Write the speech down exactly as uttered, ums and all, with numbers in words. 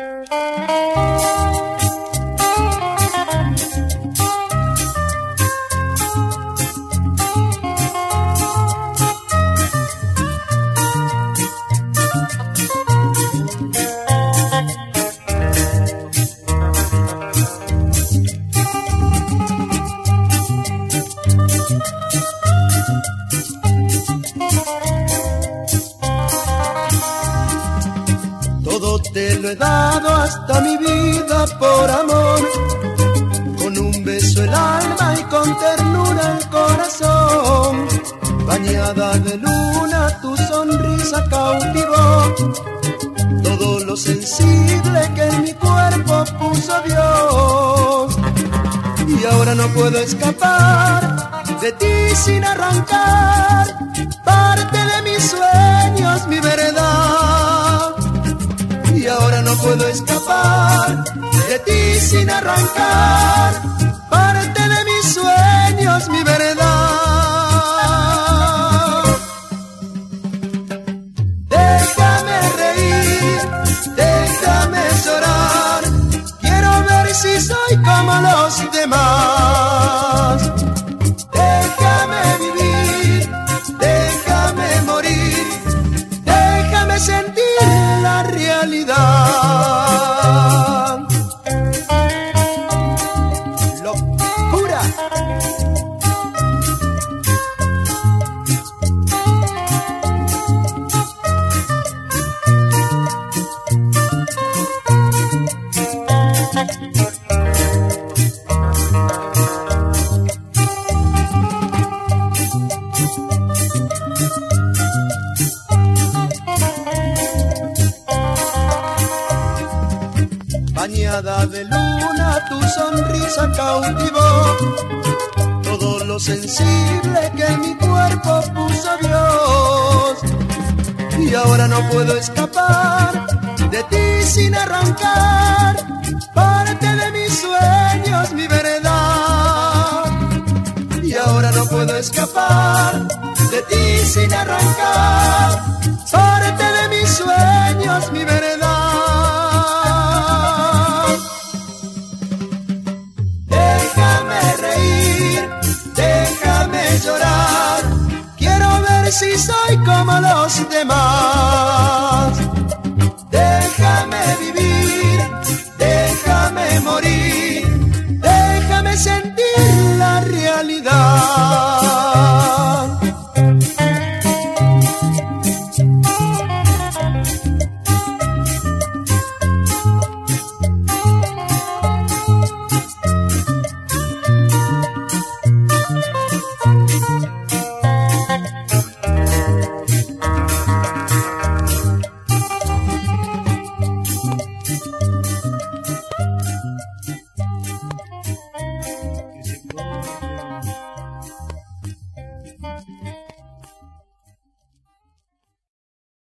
Te lo he dado hasta mi vida por amor, con un beso el alma y con ternura el corazón. Bañada de luna tu sonrisa cautivó todo lo sensible que en mi cuerpo puso Dios. Y ahora no puedo escapar de ti sin arrancar parte de mis sueños, mi verdad. Y ahora no puedo escapar de ti sin arrancar parte de mis sueños, mi verdad. Déjame reír, déjame llorar, quiero ver si soy como los demás. Déjame vivir, déjame morir, déjame sentir la realidad. Locura. Bañada de luna tu sonrisa cautivó todo lo sensible que en mi cuerpo puso Dios. Y ahora no puedo escapar de ti sin arrancar parte de mis sueños, mi verdad. Y ahora no puedo escapar de ti sin arrancar parte de mis sueños, mi verdad. Déjame llorar, quiero ver si soy como los demás.